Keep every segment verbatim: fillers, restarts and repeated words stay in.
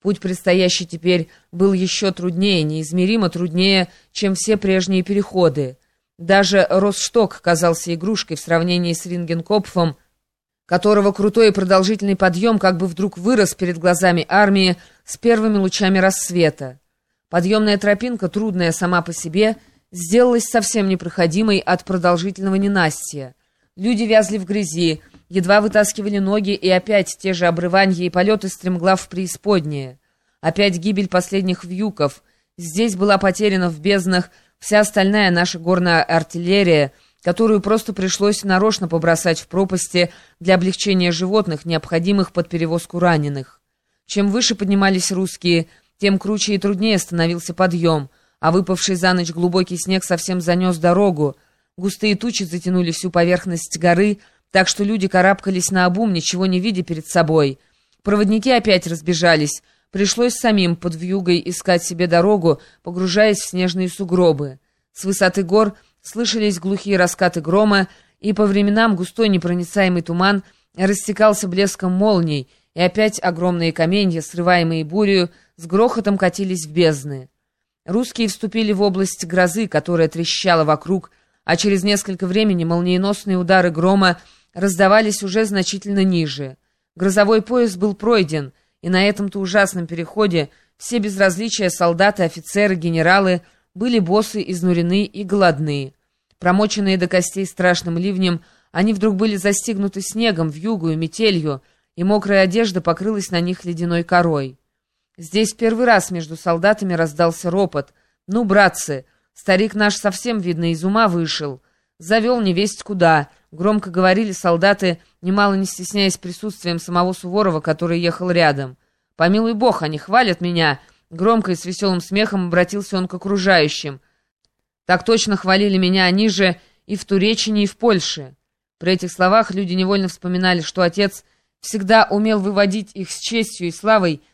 Путь предстоящий теперь был еще труднее, неизмеримо труднее, чем все прежние переходы. Даже Ростшток казался игрушкой в сравнении с Рингенкопфом, которого крутой и продолжительный подъем как бы вдруг вырос перед глазами армии с первыми лучами рассвета. Подъемная тропинка, трудная сама по себе, сделалась совсем непроходимой от продолжительного ненастья. Люди вязли в грязи, едва вытаскивали ноги, и опять те же обрыванья и полеты стремглав в преисподнее. Опять гибель последних вьюков. Здесь была потеряна в безднах вся остальная наша горная артиллерия, которую просто пришлось нарочно побросать в пропасти для облегчения животных, необходимых под перевозку раненых. Чем выше поднимались русские, тем круче и труднее становился подъем, а выпавший за ночь глубокий снег совсем занес дорогу. Густые тучи затянули всю поверхность горы, так что люди карабкались наобум, ничего не видя перед собой. Проводники опять разбежались, пришлось самим под вьюгой искать себе дорогу, погружаясь в снежные сугробы. С высоты гор слышались глухие раскаты грома, и по временам густой непроницаемый туман растекался блеском молний, и опять огромные каменья, срываемые бурею, с грохотом катились в бездны. Русские вступили в область грозы, которая трещала вокруг, а через несколько времени молниеносные удары грома раздавались уже значительно ниже. Грозовой пояс был пройден, и на этом-то ужасном переходе все без различия солдаты, офицеры, генералы были босы, изнурены и голодны. Промоченные до костей страшным ливнем, они вдруг были застигнуты снегом, вьюгою, метелью, и мокрая одежда покрылась на них ледяной корой. Здесь первый раз между солдатами раздался ропот. «Ну, братцы, старик наш совсем, видно, из ума вышел. Завел невесть куда», — громко говорили солдаты, немало не стесняясь присутствием самого Суворова, который ехал рядом. «Помилуй бог, они хвалят меня», — громко и с веселым смехом обратился он к окружающим. «Так точно хвалили меня они же и в Туреччине, и в Польше». При этих словах люди невольно вспоминали, что отец всегда умел выводить их с честью и славой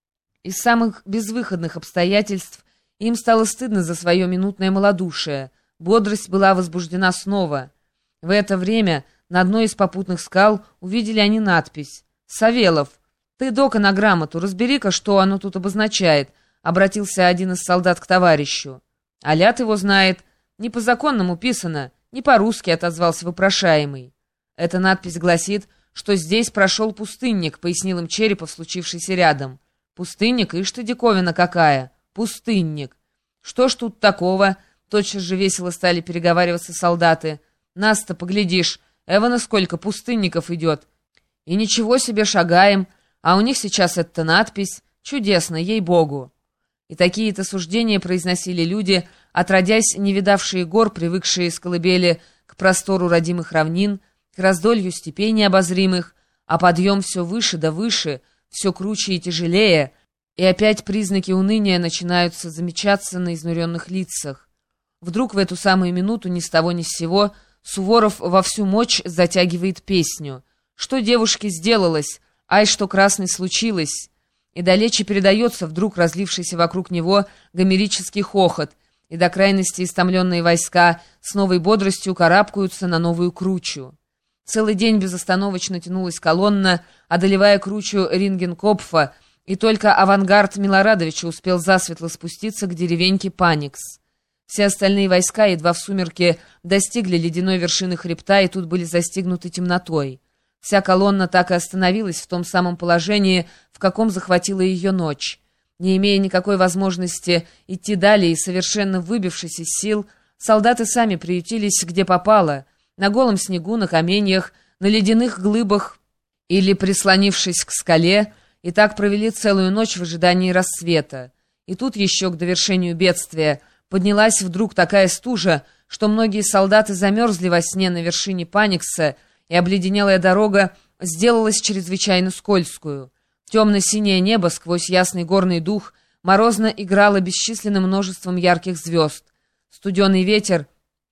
из самых безвыходных обстоятельств, и им стало стыдно за свое минутное малодушие. Бодрость была возбуждена снова. В это время на одной из попутных скал увидели они надпись «Савелов, ты, дока, на грамоту, разбери-ка, что оно тут обозначает», — обратился один из солдат к товарищу. «Аляд его знает. Не по-законному писано, не по-русски», — отозвался вопрошаемый. «Эта надпись гласит, что здесь прошел пустынник», — пояснил им Черепов, случившийся рядом. «Пустынник? Ишь ты, диковина какая! Пустынник! Что ж тут такого?» Тотчас же весело стали переговариваться солдаты. «Нас-то, поглядишь, эвана сколько пустынников идет! И ничего себе шагаем, а у них сейчас эта надпись. Чудесно, ей-богу!» И такие-то суждения произносили люди, отродясь не видавшие гор, привыкшие с колыбели к простору родимых равнин, к раздолью степей необозримых, а подъем все выше да выше, все круче и тяжелее, и опять признаки уныния начинаются замечаться на изнуренных лицах. Вдруг в эту самую минуту ни с того ни с сего Суворов во всю мощь затягивает песню. Что девушке сделалось? Ай, что красной случилось? И далече передается вдруг разлившийся вокруг него гомерический хохот, и до крайности истомленные войска с новой бодростью карабкаются на новую кручу. Целый день безостановочно тянулась колонна, одолевая кручу Рингенкопфа, и только авангард Милорадовича успел засветло спуститься к деревеньке Паникс. Все остальные войска едва в сумерки достигли ледяной вершины хребта и тут были застигнуты темнотой. Вся колонна так и остановилась в том самом положении, в каком захватила ее ночь. Не имея никакой возможности идти далее и совершенно выбившись из сил, солдаты сами приютились где попало, на голом снегу, на каменьях, на ледяных глыбах или прислонившись к скале, и так провели целую ночь в ожидании рассвета. И тут еще к довершению бедствия поднялась вдруг такая стужа, что многие солдаты замерзли во сне на вершине Паникса, и обледенелая дорога сделалась чрезвычайно скользкую. Темно-синее небо сквозь ясный горный дух морозно играло бесчисленным множеством ярких звезд. Студеный ветер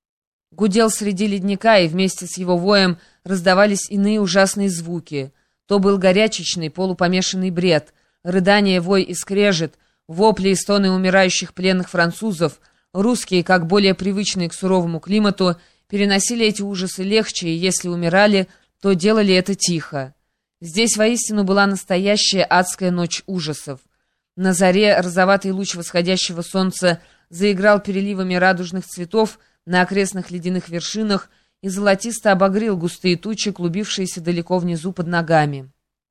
гудел среди ледника, и вместе с его воем раздавались иные ужасные звуки. То был горячечный, полупомешанный бред, рыдание, вой и скрежет, вопли и стоны умирающих пленных французов. Русские, как более привычные к суровому климату, переносили эти ужасы легче, и если умирали, то делали это тихо. Здесь воистину была настоящая адская ночь ужасов. На заре розоватый луч восходящего солнца заиграл переливами радужных цветов на окрестных ледяных вершинах и золотисто обогрел густые тучи, клубившиеся далеко внизу под ногами.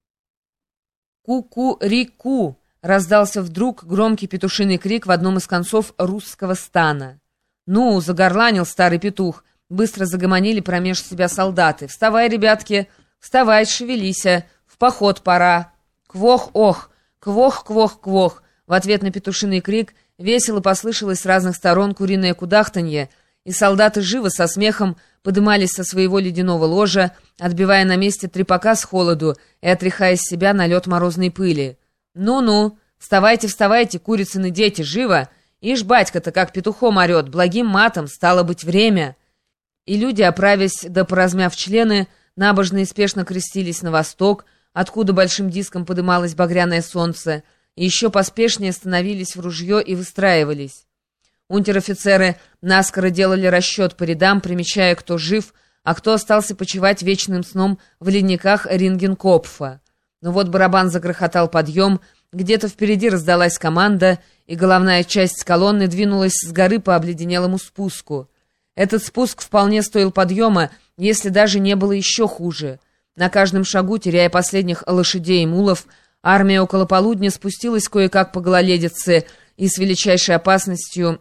«Ку-ку-ри-ку!» — раздался вдруг громкий петушиный крик в одном из концов русского стана. «Ну!» — загорланил старый петух. Быстро загомонили промеж себя солдаты. «Вставай, ребятки! Вставай, шевелися! В поход пора!» «Квох-ох! Квох-квох-квох!» В ответ на петушиный крик весело послышалось с разных сторон куриное кудахтанье, и солдаты живо со смехом подымались со своего ледяного ложа, отбивая на месте трепака с холоду и отряхая с себя налет морозной пыли. «Ну-ну! Вставайте, вставайте, курицыны дети, живо! Ишь, батька-то как петухом орет, благим матом, стало быть, время!» И люди, оправясь да поразмяв члены, набожно и спешно крестились на восток, откуда большим диском подымалось багряное солнце, и еще поспешнее становились в ружье и выстраивались. Унтер-офицеры наскоро делали расчет по рядам, примечая, кто жив, а кто остался почивать вечным сном в ледниках Рингенкопфа. Но вот барабан загрохотал подъем, где-то впереди раздалась команда, и головная часть колонны двинулась с горы по обледенелому спуску. Этот спуск вполне стоил подъема, если даже не было еще хуже. На каждом шагу, теряя последних лошадей и мулов, армия около полудня спустилась кое-как по гололедице и с величайшей опасностью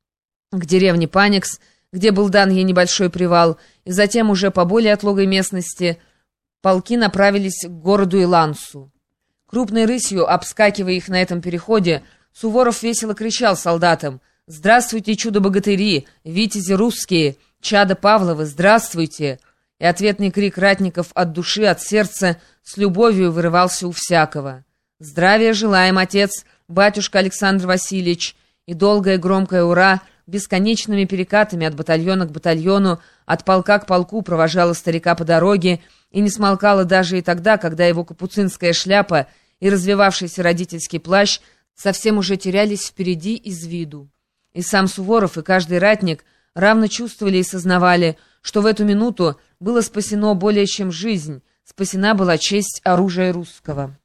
к деревне Паникс, где был дан ей небольшой привал, и затем уже по более отлогой местности полки направились к городу Илансу. Крупной рысью, обскакивая их на этом переходе, Суворов весело кричал солдатам: «Здравствуйте, чудо-богатыри, витязи русские, чада Павловы, здравствуйте!» И ответный крик ратников от души, от сердца, с любовью вырывался у всякого. «Здравия желаем, отец, батюшка Александр Васильевич!» И долгое громкое «Ура!» бесконечными перекатами от батальона к батальону, от полка к полку провожало старика по дороге и не смолкало даже и тогда, когда его капуцинская шляпа и развивавшийся родительский плащ совсем уже терялись впереди из виду. И сам Суворов, и каждый ратник равно чувствовали и сознавали, что в эту минуту было спасено более чем жизнь, спасена была честь оружия русского.